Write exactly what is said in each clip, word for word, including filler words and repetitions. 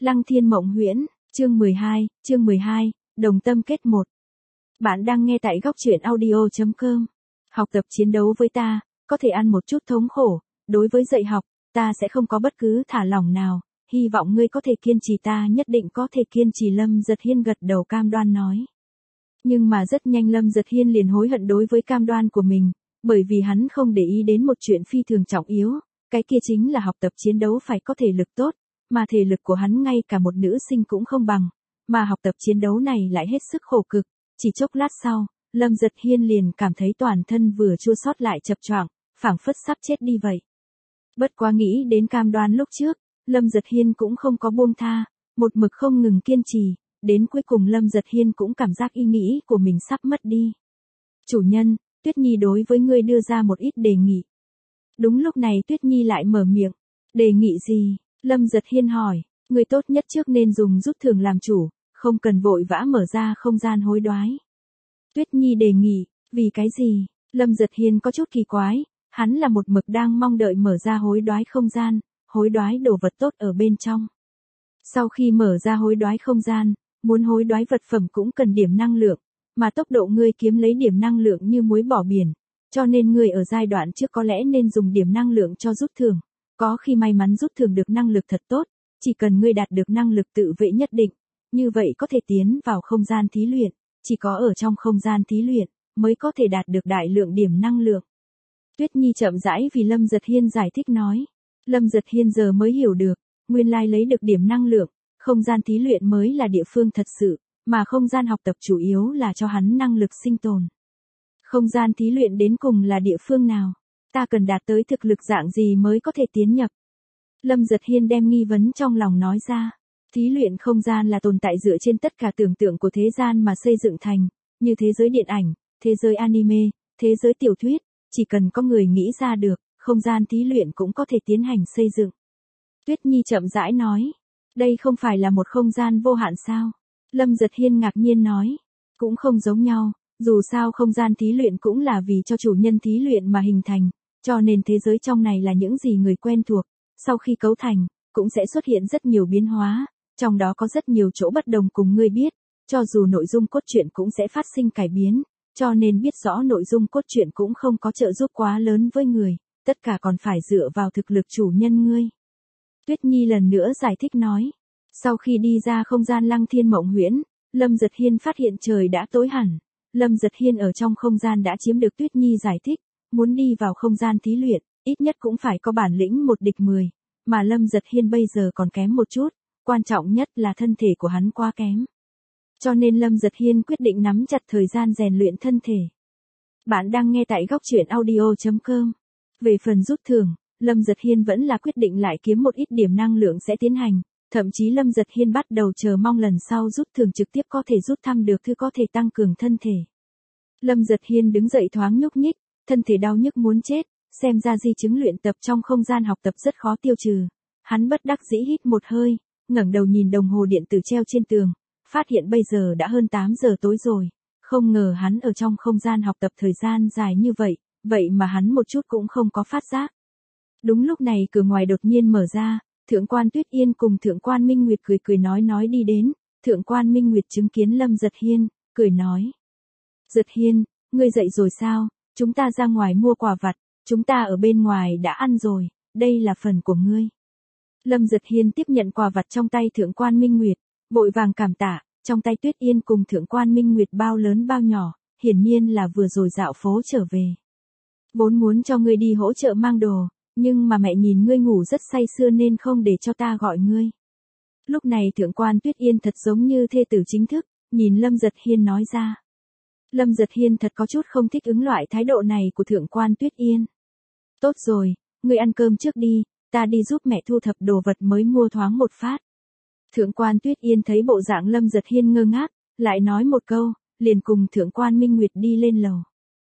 Lăng Thiên Mộng Huyễn, chương mười hai, chương mười hai, đồng tâm kết một. Bạn đang nghe tại góc truyện audio chấm com. Học tập chiến đấu với ta, có thể ăn một chút thống khổ, đối với dạy học, ta sẽ không có bất cứ thả lỏng nào, hy vọng ngươi có thể kiên trì, ta nhất định có thể kiên trì. Lâm Giật Hiên gật đầu cam đoan nói. Nhưng mà rất nhanh Lâm Giật Hiên liền hối hận đối với cam đoan của mình, bởi vì hắn không để ý đến một chuyện phi thường trọng yếu, cái kia chính là học tập chiến đấu phải có thể lực tốt, mà thể lực của hắn ngay cả một nữ sinh cũng không bằng, mà học tập chiến đấu này lại hết sức khổ cực. Chỉ chốc lát sau, Lâm Giật Hiên liền cảm thấy toàn thân vừa chua xót lại chập choạng, phảng phất sắp chết đi vậy. Bất quá nghĩ đến cam đoan lúc trước, Lâm Giật Hiên cũng không có buông tha, một mực không ngừng kiên trì, đến cuối cùng Lâm Giật Hiên cũng cảm giác ý nghĩ của mình sắp mất đi. Chủ nhân, Tuyết Nhi đối với ngươi đưa ra một ít đề nghị. Đúng lúc này Tuyết Nhi lại mở miệng. Đề nghị gì? Lâm Giật Hiên hỏi. Ngươi tốt nhất trước nên dùng rút thưởng làm chủ, không cần vội vã mở ra không gian hối đoái. Tuyết Nhi đề nghị. Vì cái gì? Lâm Giật Hiên có chút kỳ quái, hắn là một mực đang mong đợi mở ra hối đoái không gian, hối đoái đồ vật tốt ở bên trong. Sau khi mở ra hối đoái không gian, muốn hối đoái vật phẩm cũng cần điểm năng lượng, mà tốc độ ngươi kiếm lấy điểm năng lượng như muối bỏ biển, cho nên ngươi ở giai đoạn trước có lẽ nên dùng điểm năng lượng cho rút thưởng. Có khi may mắn rút thưởng được năng lực thật tốt, chỉ cần ngươi đạt được năng lực tự vệ nhất định, như vậy có thể tiến vào không gian thí luyện, chỉ có ở trong không gian thí luyện mới có thể đạt được đại lượng điểm năng lượng. Tuyết Nhi chậm rãi vì Lâm Giật Hiên giải thích nói. Lâm Giật Hiên giờ mới hiểu được, nguyên lai lấy được điểm năng lượng, không gian thí luyện mới là địa phương thật sự, mà không gian học tập chủ yếu là cho hắn năng lực sinh tồn. Không gian thí luyện đến cùng là địa phương nào? Ta cần đạt tới thực lực dạng gì mới có thể tiến nhập? Lâm Giật Hiên đem nghi vấn trong lòng nói ra. Thí luyện không gian là tồn tại dựa trên tất cả tưởng tượng của thế gian mà xây dựng thành, như thế giới điện ảnh, thế giới anime, thế giới tiểu thuyết, chỉ cần có người nghĩ ra được, không gian thí luyện cũng có thể tiến hành xây dựng. Tuyết Nhi chậm rãi nói. Đây không phải là một không gian vô hạn sao? Lâm Giật Hiên ngạc nhiên nói. Cũng không giống nhau, dù sao không gian thí luyện cũng là vì cho chủ nhân thí luyện mà hình thành, cho nên thế giới trong này là những gì người quen thuộc, sau khi cấu thành, cũng sẽ xuất hiện rất nhiều biến hóa, trong đó có rất nhiều chỗ bất đồng cùng ngươi biết, cho dù nội dung cốt truyện cũng sẽ phát sinh cải biến, cho nên biết rõ nội dung cốt truyện cũng không có trợ giúp quá lớn với người, tất cả còn phải dựa vào thực lực chủ nhân ngươi. Tuyết Nhi lần nữa giải thích nói. Sau khi đi ra không gian Lăng Thiên Mộng Huyễn, Lâm Giật Hiên phát hiện trời đã tối hẳn. Lâm Giật Hiên ở trong không gian đã chiếm được Tuyết Nhi giải thích, muốn đi vào không gian thí luyện, ít nhất cũng phải có bản lĩnh một địch mười, mà Lâm Giật Hiên bây giờ còn kém một chút, quan trọng nhất là thân thể của hắn quá kém. Cho nên Lâm Giật Hiên quyết định nắm chặt thời gian rèn luyện thân thể. Bạn đang nghe tại góc truyện audio chấm com. Về phần rút thưởng, Lâm Giật Hiên vẫn là quyết định lại kiếm một ít điểm năng lượng sẽ tiến hành, thậm chí Lâm Giật Hiên bắt đầu chờ mong lần sau rút thưởng trực tiếp có thể rút thăm được thứ có thể tăng cường thân thể. Lâm Giật Hiên đứng dậy thoáng nhúc nhích, thân thể đau nhức muốn chết, xem ra di chứng luyện tập trong không gian học tập rất khó tiêu trừ. Hắn bất đắc dĩ hít một hơi, ngẩng đầu nhìn đồng hồ điện tử treo trên tường, phát hiện bây giờ đã hơn tám giờ tối rồi, không ngờ hắn ở trong không gian học tập thời gian dài như vậy, vậy mà hắn một chút cũng không có phát giác. Đúng lúc này cửa ngoài đột nhiên mở ra, Thượng quan Tuyết Yên cùng Thượng quan Minh Nguyệt cười cười nói nói đi đến, Thượng quan Minh Nguyệt chứng kiến Lâm Giật Hiên, cười nói. Giật Hiên, ngươi dậy rồi sao? Chúng ta ra ngoài mua quà vặt, chúng ta ở bên ngoài đã ăn rồi, đây là phần của ngươi. Lâm Giật Hiên tiếp nhận quà vặt trong tay Thượng quan Minh Nguyệt, vội vàng cảm tạ, trong tay Tuyết Yên cùng Thượng quan Minh Nguyệt bao lớn bao nhỏ, hiển nhiên là vừa rồi dạo phố trở về. Vốn muốn cho ngươi đi hỗ trợ mang đồ, nhưng mà mẹ nhìn ngươi ngủ rất say sưa nên không để cho ta gọi ngươi. Lúc này Thượng quan Tuyết Yên thật giống như thê tử chính thức, nhìn Lâm Giật Hiên nói ra. Lâm Giật Hiên thật có chút không thích ứng loại thái độ này của Thượng quan Tuyết Yên. Tốt rồi, ngươi ăn cơm trước đi, ta đi giúp mẹ thu thập đồ vật mới mua thoáng một phát. Thượng quan Tuyết Yên thấy bộ dạng Lâm Giật Hiên ngơ ngác, lại nói một câu, liền cùng Thượng quan Minh Nguyệt đi lên lầu.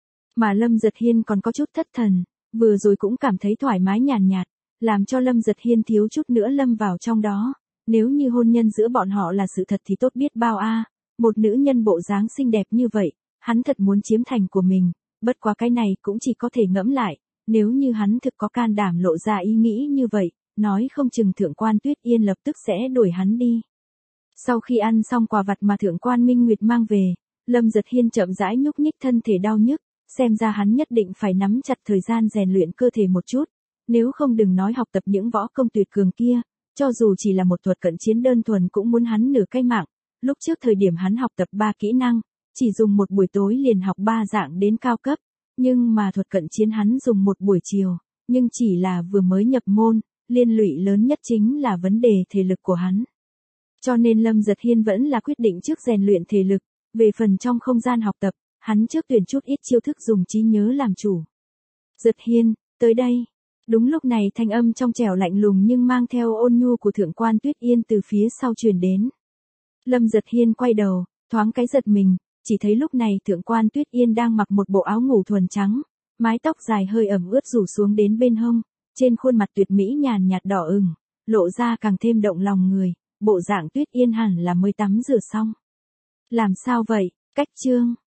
Mà Lâm Giật Hiên còn có chút thất thần, vừa rồi cũng cảm thấy thoải mái nhàn nhạt, làm cho Lâm Giật Hiên thiếu chút nữa lâm vào trong đó. Nếu như hôn nhân giữa bọn họ là sự thật thì tốt biết bao a, một nữ nhân bộ dáng xinh đẹp như vậy, hắn thật muốn chiếm thành của mình, bất quá cái này cũng chỉ có thể ngẫm lại, nếu như hắn thực có can đảm lộ ra ý nghĩ như vậy, nói không chừng thượng quan Tuyết Yên lập tức sẽ đuổi hắn đi. Sau khi ăn xong quà vặt mà thượng quan Minh Nguyệt mang về, Lâm Giật Hiên chậm rãi nhúc nhích thân thể đau nhức, xem ra hắn nhất định phải nắm chặt thời gian rèn luyện cơ thể một chút, nếu không đừng nói học tập những võ công tuyệt cường kia, cho dù chỉ là một thuật cận chiến đơn thuần cũng muốn hắn nửa cái mạng. Lúc trước thời điểm hắn học tập ba kỹ năng, chỉ dùng một buổi tối liền học ba dạng đến cao cấp, nhưng mà thuật cận chiến hắn dùng một buổi chiều, nhưng chỉ là vừa mới nhập môn, liên lụy lớn nhất chính là vấn đề thể lực của hắn. Cho nên Lâm Giật Hiên vẫn là quyết định trước rèn luyện thể lực, về phần trong không gian học tập, hắn trước tuyển chút ít chiêu thức dùng trí nhớ làm chủ. Giật Hiên, tới đây. Đúng lúc này thanh âm trong trẻo lạnh lùng nhưng mang theo ôn nhu của thượng quan Tuyết Yên từ phía sau truyền đến. Lâm Giật Hiên quay đầu, thoáng cái giật mình, chỉ thấy lúc này thượng quan Tuyết Yên đang mặc một bộ áo ngủ thuần trắng, mái tóc dài hơi ẩm ướt rủ xuống đến bên hông, trên khuôn mặt tuyệt mỹ nhàn nhạt đỏ ửng, lộ ra càng thêm động lòng người, bộ dạng Tuyết Yên hẳn là mới tắm rửa xong. Làm sao vậy, cách chương.